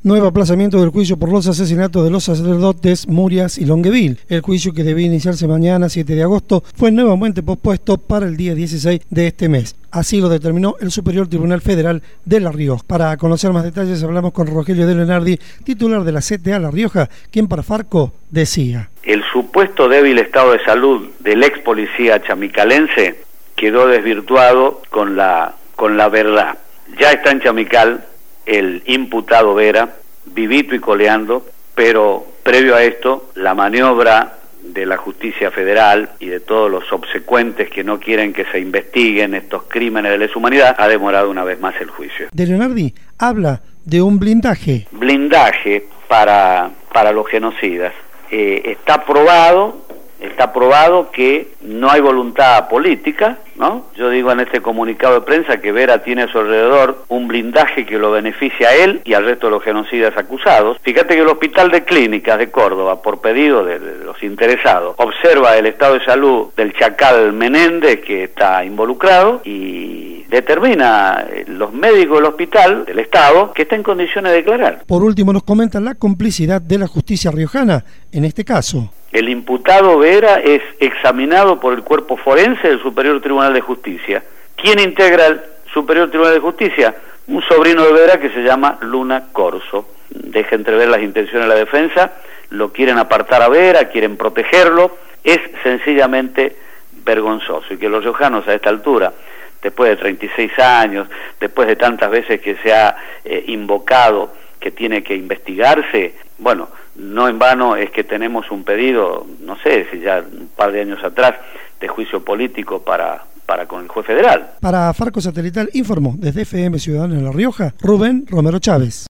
Nuevo aplazamiento del juicio por los asesinatos de los sacerdotes Murias y Longueville. El juicio, que debía iniciarse mañana, 7 de agosto, fue nuevamente pospuesto para el día 16 de este mes. Así lo determinó el Superior Tribunal Federal de La Rioja. Para conocer más detalles hablamos con Rogelio de Leonardi, titular de la CTA La Rioja, quien para Farco decía: el supuesto débil estado de salud del ex policía chamicalense quedó desvirtuado con la verdad. Ya está en Chamical el imputado Vera, vivito y coleando, pero previo a esto, la maniobra de la justicia federal y de todos los subsecuentes que no quieren que se investiguen estos crímenes de lesa humanidad ha demorado una vez más el juicio. De Leonardi habla de un blindaje. Blindaje para los genocidas. Está probado que no hay voluntad política, ¿no? Yo digo en este comunicado de prensa que Vera tiene a su alrededor un blindaje que lo beneficia a él y al resto de los genocidas acusados. Fíjate que el Hospital de Clínicas de Córdoba, por pedido de los interesados, observa el estado de salud del Chacal Menéndez, que está involucrado, y determina los médicos del hospital, del Estado, que está en condiciones de declarar. Por último, nos comentan la complicidad de la justicia riojana en este caso. El imputado Vera es examinado por el cuerpo forense del Superior Tribunal de Justicia. ¿Quién integra el Superior Tribunal de Justicia? Un sobrino de Vera que se llama Luna Corso. Deja entrever las intenciones de la defensa, lo quieren apartar a Vera, quieren protegerlo. Es sencillamente vergonzoso, y que los riojanos a esta altura, después de 36 años, después de tantas veces que se ha invocado que tiene que investigarse, bueno, no en vano es que tenemos un pedido, no sé si ya un par de años atrás, de juicio político para con el juez federal. Para Farco Satelital informó desde FM Ciudadano en La Rioja, Rubén Romero Chávez.